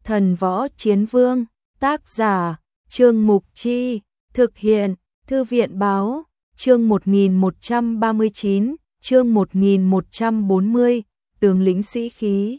Thần võ chiến vương, tác giả, Trương Mục Chi, thực hiện, Thư viện báo, chương 1139, chương 1140, tướng lĩnh sĩ khí.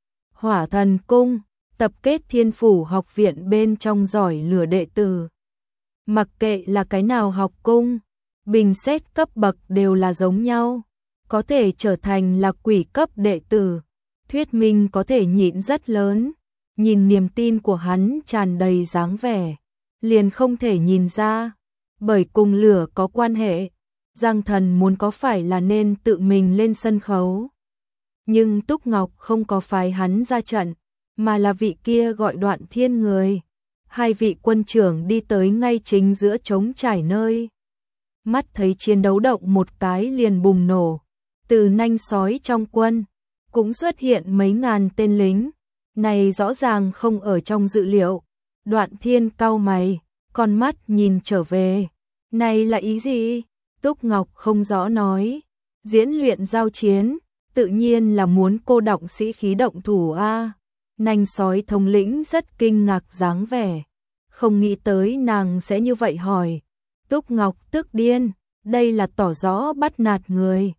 Hỏa Thần Cung, tập kết Thiên Phủ học viện bên trong giỏi lửa đệ tử. Mặc kệ là cái nào học cung, bình xét cấp bậc đều là giống nhau, có thể trở thành là quỷ cấp đệ tử, thuyết minh có thể nhịn rất lớn. Nhìn niềm tin của hắn tràn đầy dáng vẻ, liền không thể nhìn ra, bởi cùng lửa có quan hệ, Giang Thần muốn có phải là nên tự mình lên sân khấu. Nhưng Túc Ngọc không có phái hắn ra trận, mà là vị kia gọi Đoạn Thiên người. Hai vị quân trưởng đi tới ngay chính giữa trống trải nơi. Mắt thấy chiến đấu động một cái liền bùng nổ, từ nanh sói trong quân, cũng xuất hiện mấy ngàn tên lính. Này rõ ràng không ở trong dự liệu. Đoạn Thiên cau mày, con mắt nhìn trở về. Này là ý gì? Túc Ngọc không rõ nói. Diễn luyện giao chiến, tự nhiên là muốn cô động sĩ khí động thủ a. Nanh sói thống lĩnh rất kinh ngạc dáng vẻ, không nghĩ tới nàng sẽ như vậy hỏi. Túc Ngọc tức điên, đây là tỏ rõ bắt nạt người.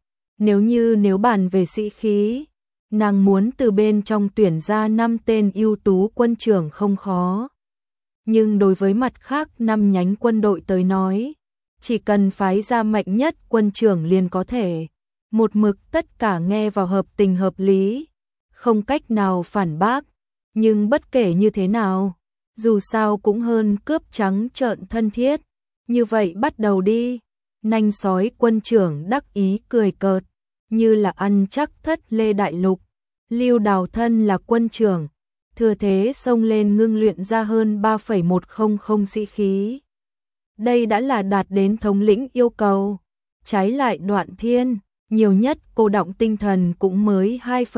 Nếu bàn về sĩ khí, nàng muốn từ bên trong tuyển ra 5 tên ưu tú quân trưởng không khó. Nhưng đối với mặt khác 5 nhánh quân đội tới nói, chỉ cần phái ra mạnh nhất quân trưởng liền có thể. Một mực tất cả nghe vào hợp tình hợp lý, không cách nào phản bác. Nhưng bất kể như thế nào, dù sao cũng hơn cướp trắng trợn thân thiết. Như vậy bắt đầu đi. Nanh sói quân trưởng đắc ý cười cợt, như là ăn chắc thất Lê Đại Lục. Lưu Đào thân là quân trưởng, thừa thế xông lên ngưng luyện ra hơn 3,100 sĩ khí. Đây đã là đạt đến thống lĩnh yêu cầu. Trái lại Đoạn Thiên, nhiều nhất cô động tinh thần cũng mới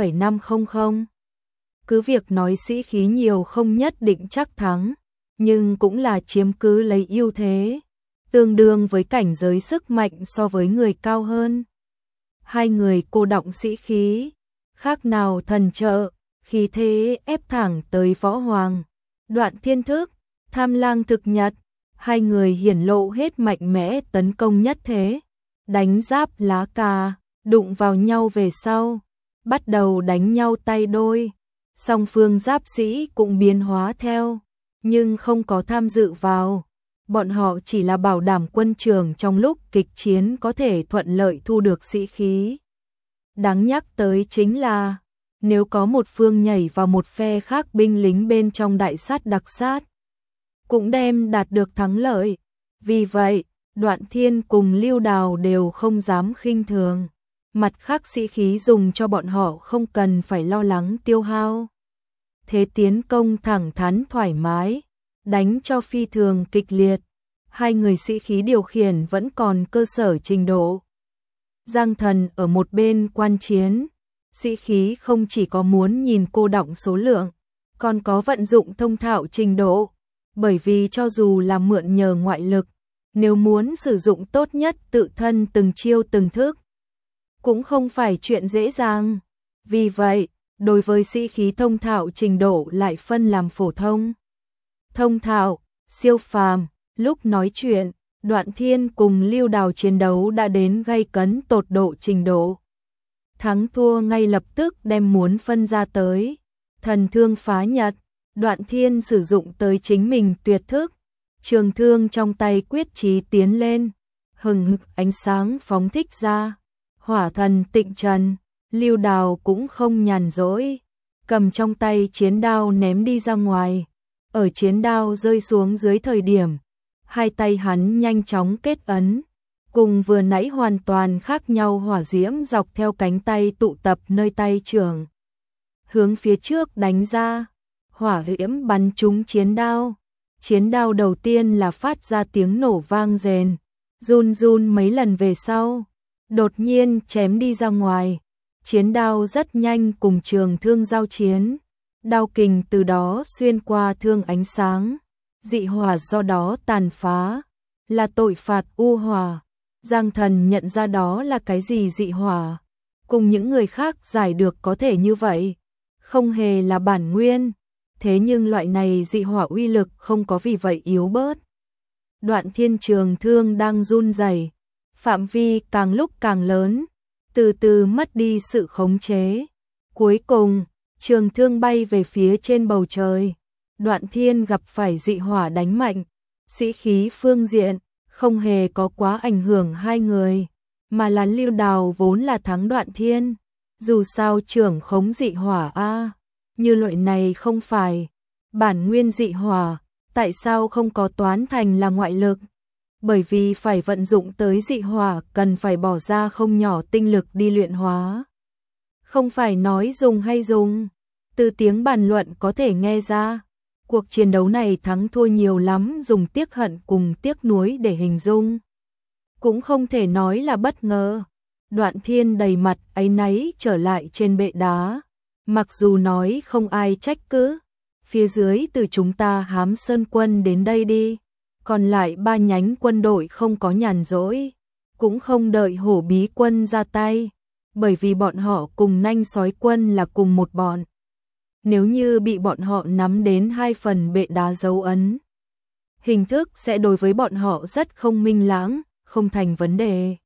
2,500. Cứ việc nói sĩ khí nhiều không nhất định chắc thắng, nhưng cũng là chiếm cứ lấy ưu thế, tương đương với cảnh giới sức mạnh so với người cao hơn. Hai người cô động sĩ khí, khác nào thần trợ, khí thế ép thẳng tới võ hoàng. Đoạn Thiên thức, Tham Lang thực nhật, hai người hiển lộ hết mạnh mẽ tấn công nhất thế. Đánh giáp lá cà, đụng vào nhau về sau, bắt đầu đánh nhau tay đôi. Song phương giáp sĩ cũng biến hóa theo, nhưng không có tham dự vào. Bọn họ chỉ là bảo đảm quân trường trong lúc kịch chiến có thể thuận lợi thu được sĩ khí. Đáng nhắc tới chính là, nếu có một phương nhảy vào một phe khác binh lính bên trong đại sát đặc sát, cũng đem đạt được thắng lợi. Vì vậy, Đoạn Thiên cùng Lưu Đào đều không dám khinh thường. Mặt khác sĩ khí dùng cho bọn họ không cần phải lo lắng tiêu hao. Thế tiến công thẳng thắn thoải mái, đánh cho phi thường kịch liệt. Hai người sĩ khí điều khiển vẫn còn cơ sở trình độ. Giang Thần ở một bên quan chiến, sĩ khí không chỉ có muốn nhìn cô động số lượng, còn có vận dụng thông thạo trình độ. Bởi vì cho dù là mượn nhờ ngoại lực, nếu muốn sử dụng tốt nhất tự thân từng chiêu từng thức, cũng không phải chuyện dễ dàng. Vì vậy, đối với sĩ khí thông thạo trình độ lại phân làm phổ thông, thông thạo, siêu phàm. Lúc nói chuyện, Đoạn Thiên cùng Lưu Đào chiến đấu đã đến gay cấn tột độ trình độ. Thắng thua ngay lập tức đem muốn phân ra tới. Thần thương phá nhật, Đoạn Thiên sử dụng tới chính mình tuyệt thức. Trường thương trong tay quyết chí tiến lên, hừng hực ánh sáng phóng thích ra. Hỏa thần tịnh trần, Lưu Đào cũng không nhàn rỗi, cầm trong tay chiến đao ném đi ra ngoài. Ở chiến đao rơi xuống dưới thời điểm, hai tay hắn nhanh chóng kết ấn, cùng vừa nãy hoàn toàn khác nhau hỏa diễm dọc theo cánh tay tụ tập nơi tay trưởng, hướng phía trước đánh ra. Hỏa diễm bắn trúng chiến đao. Chiến đao đầu tiên là phát ra tiếng nổ vang rền, run run mấy lần về sau, đột nhiên chém đi ra ngoài. Chiến đao rất nhanh cùng trường thương giao chiến, đao kình từ đó xuyên qua thương ánh sáng, dị hỏa do đó tàn phá, là tội phạt u hỏa. Giang Thần nhận ra đó là cái gì dị hỏa, cùng những người khác giải được có thể như vậy, không hề là bản nguyên. thế nhưng loại này dị hỏa uy lực không có vì vậy yếu bớt. Đoạn Thiên trường thương đang run rẩy, phạm vi càng lúc càng lớn, từ từ mất đi sự khống chế. Cuối cùng, trường thương bay về phía trên bầu trời. Đoạn Thiên gặp phải dị hỏa đánh mạnh, sĩ khí phương diện không hề có quá ảnh hưởng hai người, mà là Lưu Đào vốn là thắng Đoạn Thiên. Dù sao trưởng khống dị hỏa như loại này không phải bản nguyên dị hỏa, tại sao không có toán thành là ngoại lực? Bởi vì phải vận dụng tới dị hỏa cần phải bỏ ra không nhỏ tinh lực đi luyện hóa. Không phải nói dùng hay dùng, từ tiếng bàn luận có thể nghe ra, cuộc chiến đấu này thắng thua nhiều lắm, dùng tiếc hận cùng tiếc nuối để hình dung. Cũng không thể nói là bất ngờ. Đoạn Thiên đầy mặt áy náy trở lại trên bệ đá, mặc dù nói không ai trách cứ, phía dưới từ chúng ta Hám Sơn quân đến đây đi, còn lại 3 nhánh quân đội không có nhàn rỗi, cũng không đợi Hổ Bí quân ra tay, bởi vì bọn họ cùng Nanh Sói quân là cùng một bọn. Nếu như bị bọn họ nắm đến 2 phần bệ đá dấu ấn, hình thức sẽ đối với bọn họ rất không minh lãng, không thành vấn đề.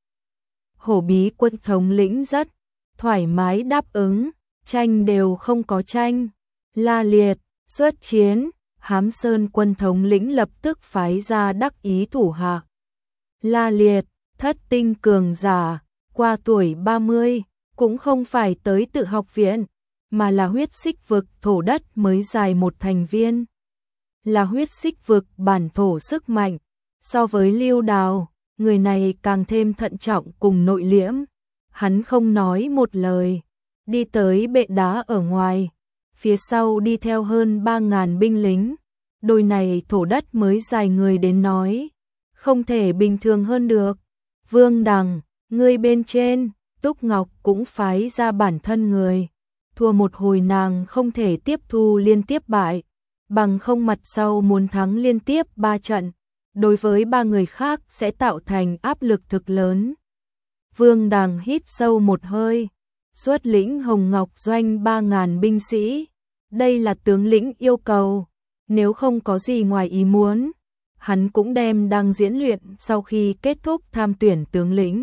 Hổ Bí quân thống lĩnh rất thoải mái đáp ứng, tranh đều không có tranh. La Liệt, xuất chiến, Hám Sơn quân thống lĩnh lập tức phái ra đắc ý thủ hạ. La Liệt, thất tinh cường giả, qua tuổi 30, cũng không phải tới tự học viện, mà là huyết xích vực thổ đất mới dài một thành viên. Là huyết xích vực bản thổ sức mạnh, so với Lưu Đào, người này càng thêm thận trọng cùng nội liễm. Hắn không nói một lời, đi tới bệ đá ở ngoài, phía sau đi theo hơn 3.000 binh lính. Đôi này thổ đất mới dài người đến nói, không thể bình thường hơn được. Vương Đằng, ngươi bên trên, Túc Ngọc cũng phái ra bản thân người. Thua một hồi nàng không thể tiếp thu liên tiếp bại, bằng không mặt sau muốn thắng liên tiếp 3 trận, đối với 3 người khác sẽ tạo thành áp lực thực lớn. Vương Đằng hít sâu một hơi, xuất lĩnh Hồng Ngọc doanh 3.000 binh sĩ. Đây là tướng lĩnh yêu cầu, nếu không có gì ngoài ý muốn, hắn cũng đem đang diễn luyện sau khi kết thúc tham tuyển tướng lĩnh.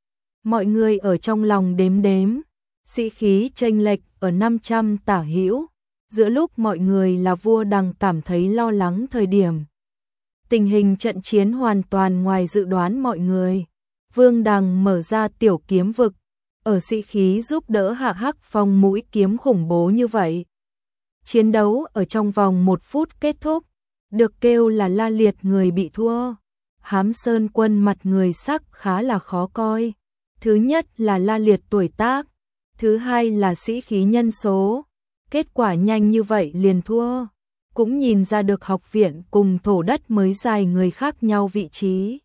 Mọi người ở trong lòng đếm đếm, sĩ khí chênh lệch ở 500 tả hữu, giữa lúc mọi người là vua Đằng cảm thấy lo lắng thời điểm. Tình hình trận chiến hoàn toàn ngoài dự đoán mọi người. Vương Đằng mở ra tiểu kiếm vực, ở sĩ khí giúp đỡ Hạ Hắc Phong mũi kiếm khủng bố như vậy. Chiến đấu ở trong vòng 1 phút kết thúc, được kêu là La Liệt người bị thua. Hám Sơn quân mặt người sắc khá là khó coi. Thứ nhất là La Liệt tuổi tác, thứ hai là sĩ khí nhân số. Kết quả nhanh như vậy liền thua, cũng nhìn ra được học viện cùng thổ đất mới dài người khác nhau vị trí.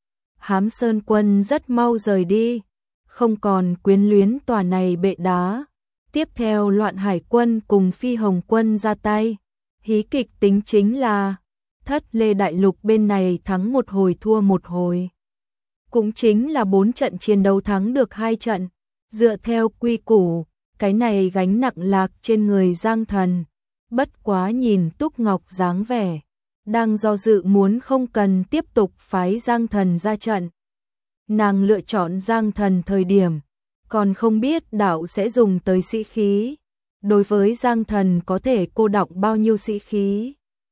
Hám Sơn quân rất mau rời đi, không còn quyến luyến tòa này bệ đá. Tiếp theo Loạn Hải quân cùng Phi Hồng quân ra tay. Hí kịch tính chính là Thất Lê Đại Lục bên này thắng một hồi thua một hồi. Cũng chính là 4 trận chiến đấu thắng được 2 trận. Dựa theo quy củ, cái này gánh nặng lạc trên người Giang Thần. Bất quá nhìn Túc Ngọc dáng vẻ, đang do dự muốn không cần tiếp tục phái Giang Thần ra trận. Nàng lựa chọn Giang Thần thời điểm, còn không biết đạo sẽ dùng tới sĩ khí. Đối với Giang Thần có thể cô đọng bao nhiêu sĩ khí,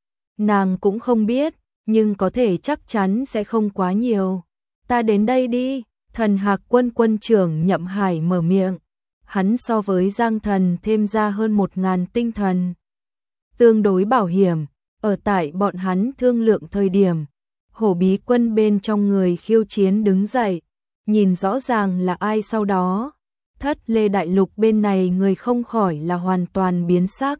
nàng cũng không biết, nhưng có thể chắc chắn sẽ không quá nhiều. Ta đến đây đi, Thần Hạc quân quân trưởng Nhậm Hải mở miệng. Hắn so với Giang Thần thêm ra hơn 1.000 tinh thần. Tương đối bảo hiểm, ở tại bọn hắn thương lượng thời điểm. Hổ Bí quân bên trong người khiêu chiến đứng dậy, nhìn rõ ràng là ai sau đó. Thất Lê Đại Lục bên này người không khỏi là hoàn toàn biến sắc.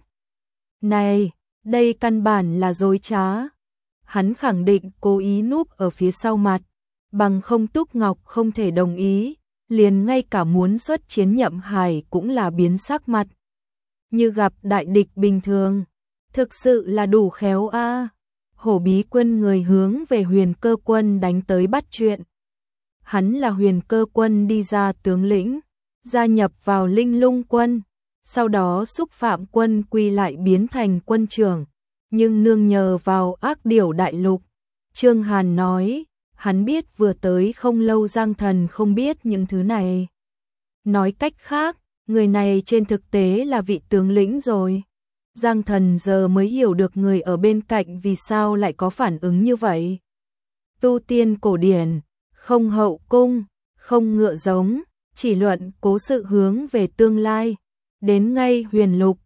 Này, đây căn bản là dối trá. Hắn khẳng định cố ý núp ở phía sau mặt, bằng không Túc Ngọc không thể đồng ý, liền ngay cả muốn xuất chiến Nhậm Hải cũng là biến sắc mặt. Như gặp đại địch bình thường, thực sự là đủ khéo a. Hổ Bí quân người hướng về Huyền Cơ quân đánh tới bắt chuyện. Hắn là Huyền Cơ quân đi ra tướng lĩnh, gia nhập vào Linh Lung quân. sau đó xúc Phạm Quân Quy lại biến thành quân trưởng, nhưng nương nhờ vào Ác Điểu Đại Lục. Trương Hàn nói, hắn biết vừa tới không lâu Giang Thần không biết những thứ này. Nói cách khác, người này trên thực tế là vị tướng lĩnh rồi. Giang Thần giờ mới hiểu được người ở bên cạnh vì sao lại có phản ứng như vậy. Tu tiên cổ điển, không hậu cung, không ngựa giống, chỉ luận cố sự hướng về tương lai. Đến ngay Huyền Lục,